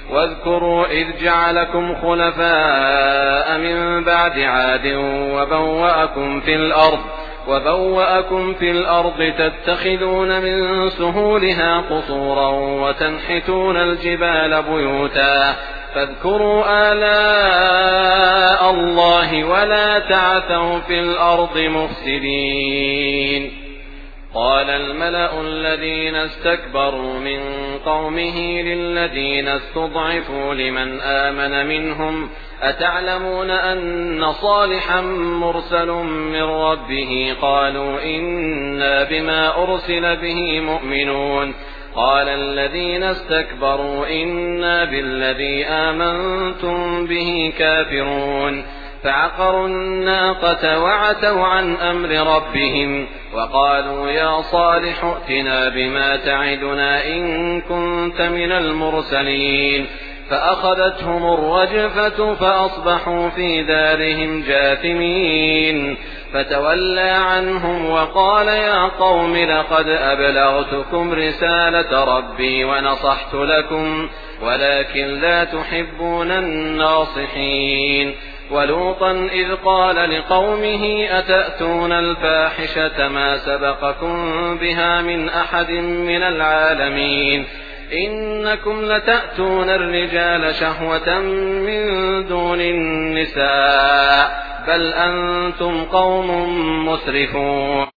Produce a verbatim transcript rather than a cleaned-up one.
واذكروا إذ جعلكم خلفاء من بعد عاد وبوأكم في الأرض وبوأكم في الأرض تتخذون من سهولها قصورا وتنحتون الجبال بيوتا فاذكروا آلاء الله ولا تعثوا في الأرض مفسدين. قال الملأ الذين استكبروا من قومه للذين استضعفوا لمن آمن منهم أتعلمون أن صالحا مرسل من ربه قالوا إنا بما أرسل به مؤمنون. قال الذين استكبروا إنا بالذي آمنتم به كافرون. فعقروا الناقة وعتوا عن أمر ربهم وقالوا يا صالح ائتنا بما تعدنا إن كنت من المرسلين. فأخذتهم الرجفة فأصبحوا في دارهم جاثمين. فتولى عنهم وقال يا قوم لقد أبلغتكم رسالة ربي ونصحت لكم ولكن لا تحبون الناصحين. ولوطا إذ قال لقومه أتأتون الفاحشة ما سبقكم بها من أحد من العالمين إنكم لتأتون الرجال شهوة من دون النساء بل أنتم قوم مسرفون.